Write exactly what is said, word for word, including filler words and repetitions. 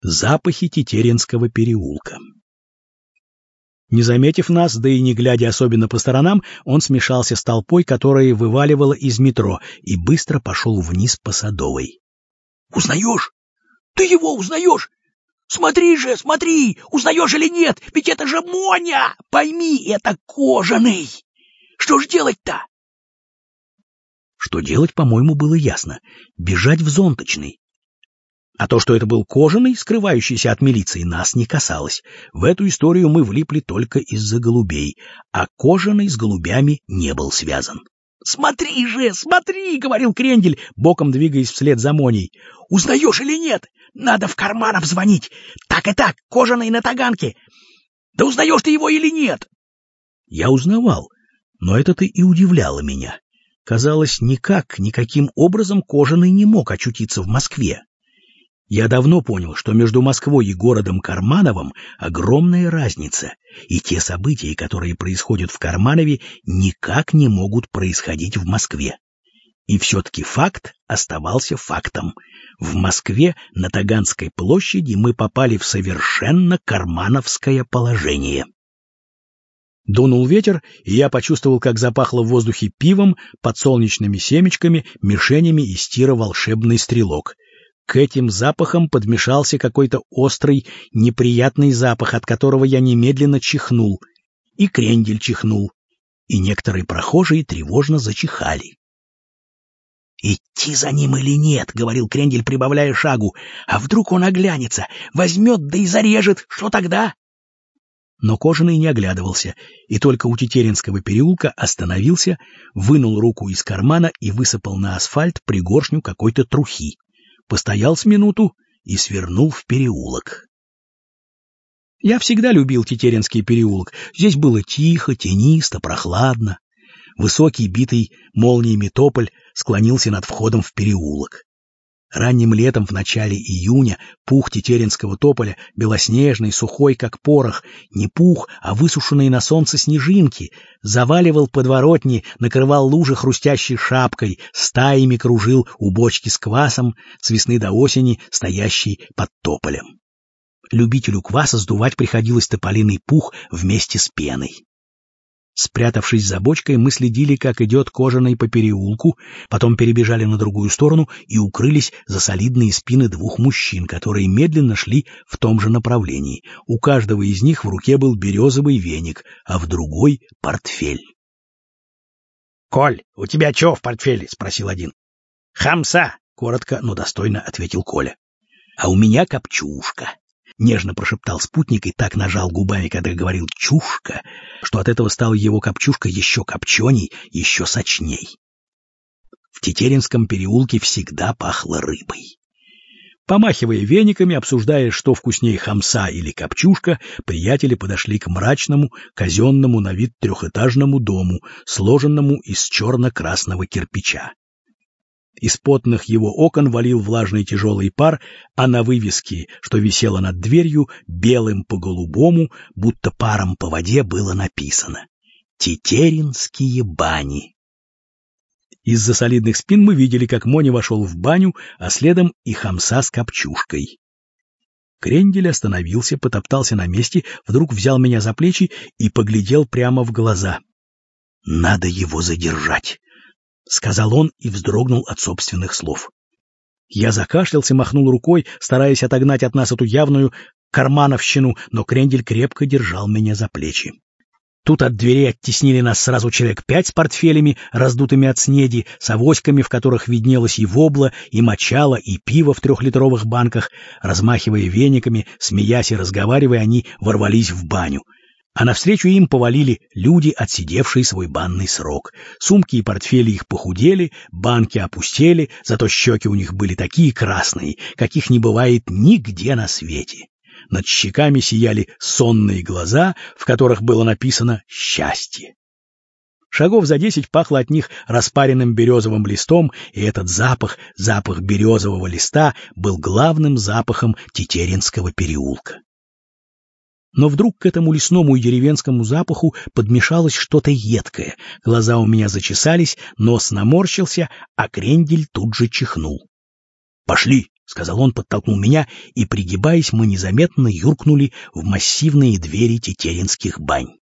Запахи Тетеринского переулка. Не заметив нас, да и не глядя особенно по сторонам, он смешался с толпой, которая вываливала из метро, и быстро пошел вниз по Садовой. — Узнаешь? Ты его узнаешь? Смотри же, смотри, узнаешь или нет? Ведь это же Моня! Пойми, это Кожаный! Что ж делать-то? Что делать, по-моему, было ясно. Бежать в Зонточный. А то, что это был Кожаный, скрывающийся от милиции, нас не касалось. В эту историю мы влипли только из-за голубей, а Кожаный с голубями не был связан. — Смотри же, смотри, — говорил Крендель, боком двигаясь вслед за Моней. — Узнаешь или нет? Надо в Карманов звонить. Так и так, Кожаный на Таганке. Да узнаешь ты его или нет? Я узнавал, но это-то и удивляло меня. Казалось, никак, никаким образом Кожаный не мог очутиться в Москве. Я давно понял, что между Москвой и городом Кармановым огромная разница, и те события, которые происходят в Карманове, никак не могут происходить в Москве. И все-таки факт оставался фактом. В Москве на Таганской площади мы попали в совершенно кармановское положение. Дунул ветер, и я почувствовал, как запахло в воздухе пивом, подсолнечными семечками, мишенями из тира волшебный стрелок. К этим запахам подмешался какой-то острый, неприятный запах, от которого я немедленно чихнул. И Крендель чихнул, и некоторые прохожие тревожно зачихали. «Идти за ним или нет?» — говорил Крендель, прибавляя шагу. «А вдруг он оглянется, возьмет да и зарежет? Что тогда?» Но Кожаный не оглядывался, и только у Тетеринского переулка остановился, вынул руку из кармана и высыпал на асфальт пригоршню какой-то трухи. Постоял с минуту и свернул в переулок. Я всегда любил Тетеринский переулок. Здесь было тихо, тенисто, прохладно. Высокий, битый молниями тополь склонился над входом в переулок. Ранним летом, в начале июня, пух тетеринского тополя, белоснежный, сухой, как порох, не пух, а высушенные на солнце снежинки, заваливал подворотни, накрывал лужи хрустящей шапкой, стаями кружил у бочки с квасом, с весны до осени стоящей под тополем. Любителю кваса сдувать приходилось тополиный пух вместе с пеной. Спрятавшись за бочкой, мы следили, как идет Кожаный по переулку, потом перебежали на другую сторону и укрылись за солидные спины двух мужчин, которые медленно шли в том же направлении. У каждого из них в руке был березовый веник, а в другой — портфель. — Коль, у тебя чё в портфеле? — спросил один. — Хамса! — коротко, но достойно ответил Коля. — А у меня копчушка. — нежно прошептал спутник и так нажал губами, когда говорил «чушка», что от этого стала его копчушка еще копченей, еще сочней. В Тетеринском переулке всегда пахло рыбой. Помахивая вениками, обсуждая, что вкуснее, хамса или копчушка, приятели подошли к мрачному, казенному на вид трехэтажному дому, сложенному из черно-красного кирпича. Из потных его окон валил влажный тяжелый пар, а на вывеске, что висела над дверью, белым по голубому, будто паром по воде, было написано «Тетеринские бани». Из-за солидных спин мы видели, как Моня вошел в баню, а следом и хамса с копчушкой. Крендель остановился, потоптался на месте, вдруг взял меня за плечи и поглядел прямо в глаза. «Надо его задержать», — сказал он и вздрогнул от собственных слов. Я закашлялся, махнул рукой, стараясь отогнать от нас эту явную кармановщину, но Крендель крепко держал меня за плечи. Тут от дверей оттеснили нас сразу человек пять с портфелями, раздутыми от снеди, с авоськами, в которых виднелось и вобла, и мочало, и пиво в трехлитровых банках. Размахивая вениками, смеясь и разговаривая, они ворвались в баню. А навстречу им повалили люди, отсидевшие свой банный срок. Сумки и портфели их похудели, банки опустели, зато щеки у них были такие красные, каких не бывает нигде на свете. Над щеками сияли сонные глаза, в которых было написано «Счастье». Шагов за десять пахло от них распаренным березовым листом, и этот запах, запах березового листа, был главным запахом Тетеринского переулка. Но вдруг к этому лесному и деревенскому запаху подмешалось что-то едкое. Глаза у меня зачесались, нос наморщился, а Крендель тут же чихнул. — Пошли, сказал он, подтолкнул меня, и, пригибаясь, мы незаметно юркнули в массивные двери тетеринских бань.